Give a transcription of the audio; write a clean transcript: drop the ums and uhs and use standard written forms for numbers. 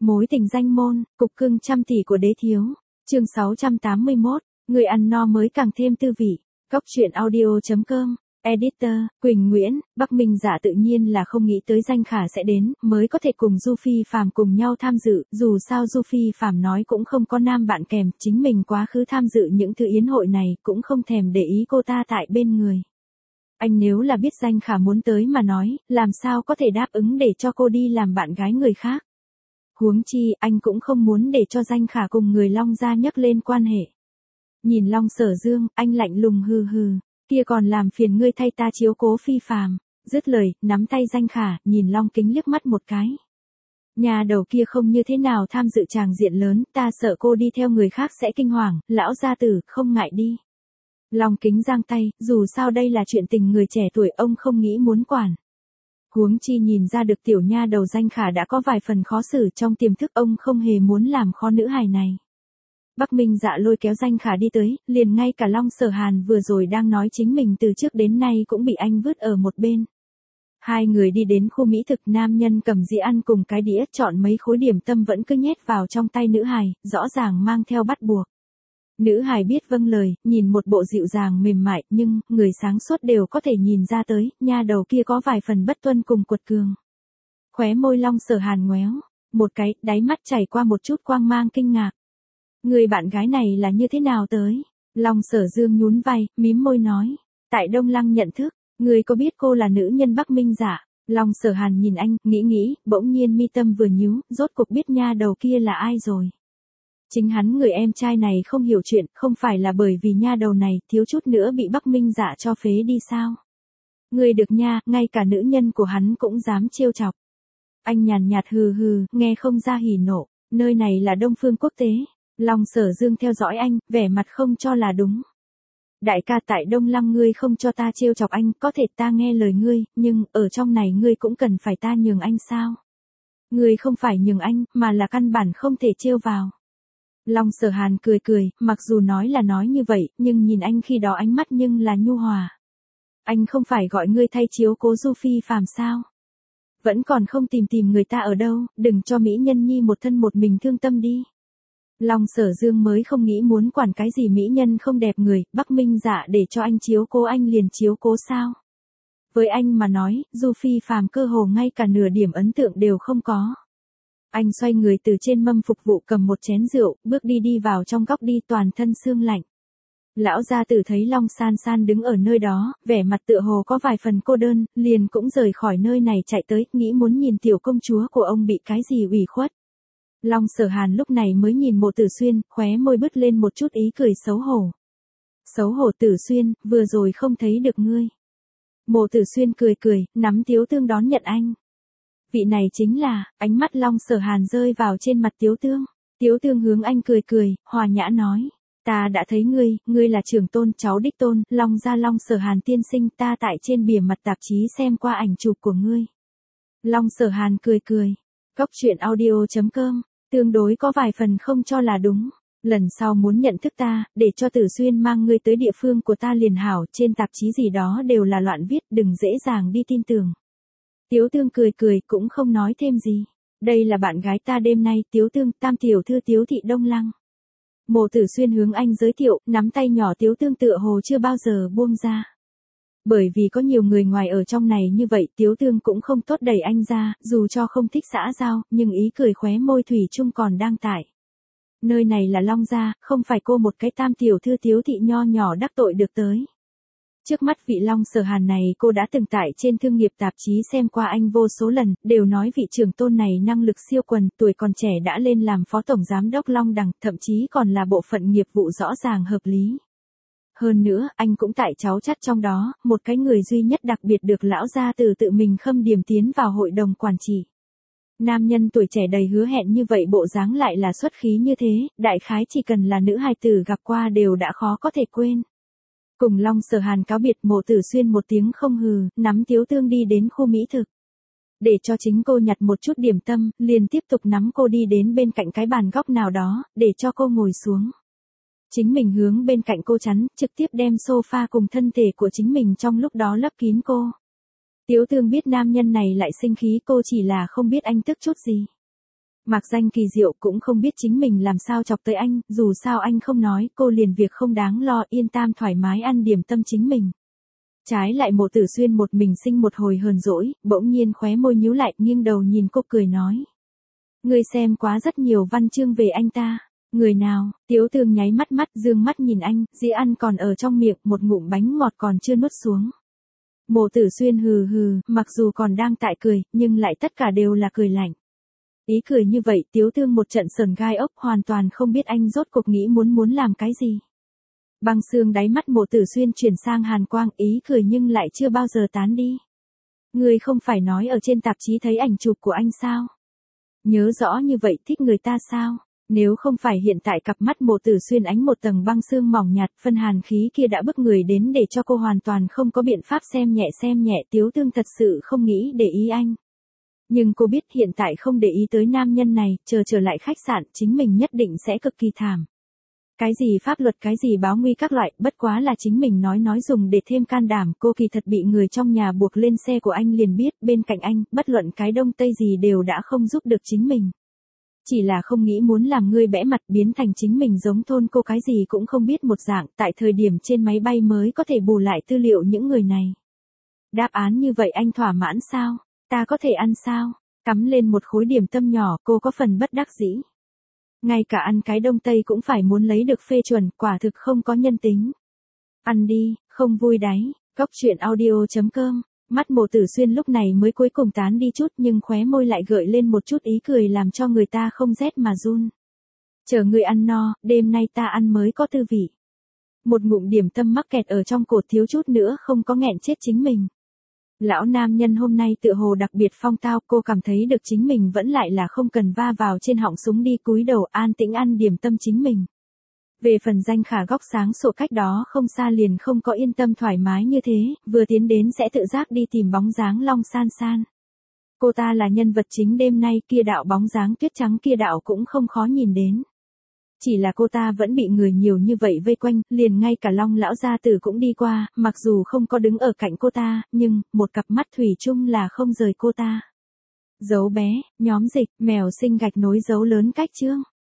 Mối tình danh môn, cục cưng trăm tỷ của đế thiếu. Chương 681, người ăn no mới càng thêm tư vị. Cóc truyện audio.com. Editor, Quỳnh Nguyễn. Bắc Minh Dạ tự nhiên là không nghĩ tới Danh Khả sẽ đến, mới có thể cùng Du Phi Phàm cùng nhau tham dự, dù sao Du Phi Phàm nói cũng không có nam bạn kèm, chính mình quá khứ tham dự những thứ yến hội này, cũng không thèm để ý cô ta tại bên người. Anh nếu là biết Danh Khả muốn tới mà nói, làm sao có thể đáp ứng để cho cô đi làm bạn gái người khác. Huống chi, anh cũng không muốn để cho Danh Khả cùng người Long gia nhắc lên quan hệ. Nhìn Long Sở Dương, anh lạnh lùng hừ hừ, kia còn làm phiền ngươi thay ta chiếu cố Phi Phàm. Dứt lời, nắm tay Danh Khả, nhìn Long Kính liếc mắt một cái. Nhà đầu kia không như thế nào tham dự tràng diện lớn, ta sợ cô đi theo người khác sẽ kinh hoàng, lão gia tử, không ngại đi. Long Kính giang tay, dù sao đây là chuyện tình người trẻ tuổi, ông không nghĩ muốn quản. Huống chi nhìn ra được tiểu nha đầu Danh Khả đã có vài phần khó xử, trong tiềm thức ông không hề muốn làm khó nữ hài này. Bắc Minh Dạ lôi kéo Danh Khả đi tới, liền ngay cả Long Sở Hàn vừa rồi đang nói chính mình từ trước đến nay cũng bị anh vứt ở một bên. Hai người đi đến khu mỹ thực, nam nhân cầm dĩa ăn cùng cái đĩa, chọn mấy khối điểm tâm vẫn cứ nhét vào trong tay nữ hài, rõ ràng mang theo bắt buộc. Nữ hài biết vâng lời, nhìn một bộ dịu dàng mềm mại, nhưng, người sáng suốt đều có thể nhìn ra tới, nha đầu kia có vài phần bất tuân cùng quật cường. Khóe môi Long Sở Hàn ngoéo, một cái, đáy mắt chảy qua một chút quang mang kinh ngạc. Người bạn gái này là như thế nào tới? Long Sở Dương nhún vai, mím môi nói, tại Đông Lăng nhận thức, người có biết cô là nữ nhân Bắc Minh Dạ? Long Sở Hàn nhìn anh, nghĩ, bỗng nhiên mi tâm vừa nhíu, rốt cuộc biết nha đầu kia là ai rồi. Chính hắn người em trai này không hiểu chuyện, không phải là bởi vì nha đầu này thiếu chút nữa bị Bắc Minh Dạ cho phế đi sao? Người được nha, ngay cả nữ nhân của hắn cũng dám trêu chọc. Anh nhàn nhạt hừ hừ, nghe không ra hỉ nộ, nơi này là Đông Phương Quốc tế. Long Sở Dương theo dõi anh, vẻ mặt không cho là đúng. Đại ca, tại Đông Lăng ngươi không cho ta trêu chọc anh, có thể ta nghe lời ngươi, nhưng, ở trong này ngươi cũng cần phải ta nhường anh sao? Ngươi không phải nhường anh, mà là căn bản không thể trêu vào. Long Sở Hàn cười, mặc dù nói là nói như vậy, nhưng nhìn anh khi đó ánh mắt nhưng là nhu hòa. Anh không phải gọi ngươi thay chiếu cố Du Phi Phàm sao? Vẫn còn không tìm người ta ở đâu, đừng cho mỹ nhân nhi một thân một mình thương tâm đi. Long Sở Dương mới không nghĩ muốn quản cái gì mỹ nhân không đẹp người, Bắc Minh Dạ để cho anh chiếu cố anh liền chiếu cố sao? Với anh mà nói, Du Phi Phàm cơ hồ ngay cả nửa điểm ấn tượng đều không có. Anh xoay người từ trên mâm phục vụ cầm một chén rượu, bước đi vào trong góc đi, toàn thân sương lạnh. Lão gia tử thấy Long San San đứng ở nơi đó, vẻ mặt tựa hồ có vài phần cô đơn, liền cũng rời khỏi nơi này chạy tới, nghĩ muốn nhìn tiểu công chúa của ông bị cái gì ủy khuất. Long Sở Hàn lúc này mới nhìn Mộ Tử Xuyên, khóe môi bứt lên một chút ý cười xấu hổ. Xấu hổ Tử Xuyên, vừa rồi không thấy được ngươi. Mộ Tử Xuyên cười, nắm Tiếu Tương đón nhận anh. Vị này chính là, ánh mắt Long Sở Hàn rơi vào trên mặt Tiếu Tương. Tiếu Tương hướng anh cười, hòa nhã nói. Ta đã thấy ngươi là trưởng tôn cháu đích tôn, Long gia Long Sở Hàn tiên sinh, ta tại trên bìa mặt tạp chí xem qua ảnh chụp của ngươi. Long Sở Hàn cười. Cóc truyện audio.com, tương đối có vài phần không cho là đúng. Lần sau muốn nhận thức ta, để cho Tử Xuyên mang ngươi tới địa phương của ta liền hảo, trên tạp chí gì đó đều là loạn viết, đừng dễ dàng đi tin tưởng. Tiếu Tương cười, cũng không nói thêm gì. Đây là bạn gái ta đêm nay, Tiếu Tương, tam tiểu thư Tiếu thị Đông Lăng. Mộ Tử Xuyên hướng anh giới thiệu, nắm tay nhỏ Tiếu Tương tựa hồ chưa bao giờ buông ra. Bởi vì có nhiều người ngoài ở trong này như vậy, Tiếu Tương cũng không tốt đẩy anh ra, dù cho không thích xã giao, nhưng ý cười khóe môi thủy chung còn đang tại. Nơi này là Long gia, không phải cô một cái tam tiểu thư Tiếu thị nho nhỏ đắc tội được tới. Trước mắt vị Long Sở Hàn này cô đã từng tại trên thương nghiệp tạp chí xem qua anh vô số lần, đều nói vị trưởng tôn này năng lực siêu quần, tuổi còn trẻ đã lên làm phó tổng giám đốc Long Đằng, thậm chí còn là bộ phận nghiệp vụ rõ ràng hợp lý. Hơn nữa, anh cũng tại cháu chắt trong đó, một cái người duy nhất đặc biệt được lão gia tử tự mình khâm điểm tiến vào hội đồng quản trị. Nam nhân tuổi trẻ đầy hứa hẹn như vậy bộ dáng lại là xuất khí như thế, đại khái chỉ cần là nữ hài tử gặp qua đều đã khó có thể quên. Cùng Long Sở Hàn cáo biệt, Mộ Tử Xuyên một tiếng không hừ, nắm Tiếu Tương đi đến khu mỹ thực. Để cho chính cô nhặt một chút điểm tâm, liền tiếp tục nắm cô đi đến bên cạnh cái bàn góc nào đó, để cho cô ngồi xuống. Chính mình hướng bên cạnh cô chắn, trực tiếp đem sofa cùng thân thể của chính mình trong lúc đó lấp kín cô. Tiếu Tương biết nam nhân này lại sinh khí, cô chỉ là không biết anh tức chút gì. Mạc danh kỳ diệu cũng không biết chính mình làm sao chọc tới anh, dù sao anh không nói, cô liền việc không đáng lo, yên tam thoải mái ăn điểm tâm chính mình. Trái lại Mộ Tử Xuyên một mình sinh một hồi hờn dỗi, bỗng nhiên khóe môi nhíu lại, nghiêng đầu nhìn cô cười nói. Ngươi xem quá rất nhiều văn chương về anh ta. Người nào? Tiếu Tương nháy mắt dương mắt nhìn anh, dĩa ăn còn ở trong miệng, một ngụm bánh ngọt còn chưa nuốt xuống. Mộ Tử Xuyên hừ hừ, mặc dù còn đang tại cười, nhưng lại tất cả đều là cười lạnh. Ý cười như vậy, Tiếu Tương một trận sờn gai ốc, hoàn toàn không biết anh rốt cuộc nghĩ muốn làm cái gì. Băng xương đáy mắt Mộ Tử Xuyên chuyển sang hàn quang, ý cười nhưng lại chưa bao giờ tán đi. Ngươi không phải nói ở trên tạp chí thấy ảnh chụp của anh sao? Nhớ rõ như vậy, thích người ta sao? Nếu không phải hiện tại cặp mắt Mộ Tử Xuyên ánh một tầng băng xương mỏng nhạt, phân hàn khí kia đã bức người đến để cho cô hoàn toàn không có biện pháp xem nhẹ, Tiếu Tương thật sự không nghĩ để ý anh. Nhưng cô biết hiện tại không để ý tới nam nhân này, chờ trở lại khách sạn, chính mình nhất định sẽ cực kỳ thảm. Cái gì pháp luật, cái gì báo nguy các loại, bất quá là chính mình nói dùng để thêm can đảm, cô kỳ thật bị người trong nhà buộc lên xe của anh liền biết, bên cạnh anh, bất luận cái đông tây gì đều đã không giúp được chính mình. Chỉ là không nghĩ muốn làm ngươi bẽ mặt biến thành chính mình giống thôn cô cái gì cũng không biết một dạng, tại thời điểm trên máy bay mới có thể bù lại tư liệu những người này. Đáp án như vậy anh thỏa mãn sao? Ta có thể ăn sao? Cắm lên một khối điểm tâm nhỏ, cô có phần bất đắc dĩ. Ngay cả ăn cái đông tây cũng phải muốn lấy được phê chuẩn, quả thực không có nhân tính. Ăn đi, không vui đáy. Góc truyện audio.com. Mắt Mộ Tử Xuyên lúc này mới cuối cùng tán đi chút, nhưng khóe môi lại gợi lên một chút ý cười làm cho người ta không rét mà run. Chờ ngươi ăn no, đêm nay ta ăn mới có tư vị. Một ngụm điểm tâm mắc kẹt ở trong cổ, thiếu chút nữa không có nghẹn chết chính mình. Lão nam nhân hôm nay tựa hồ đặc biệt phong tao, cô cảm thấy được chính mình vẫn lại là không cần va vào trên họng súng đi, cúi đầu an tĩnh ăn điểm tâm chính mình. Về phần Danh Khả góc sáng sổ cách đó không xa liền không có yên tâm thoải mái như thế, vừa tiến đến sẽ tự giác đi tìm bóng dáng Long San San. Cô ta là nhân vật chính đêm nay, kia đạo bóng dáng tuyết trắng kia đạo cũng không khó nhìn đến. Chỉ là cô ta vẫn bị người nhiều như vậy vây quanh, liền ngay cả Long lão gia tử cũng đi qua, mặc dù không có đứng ở cạnh cô ta, nhưng, một cặp mắt thủy chung là không rời cô ta. Dấu bé, nhóm dịch, mèo sinh gạch nối dấu lớn cách chương.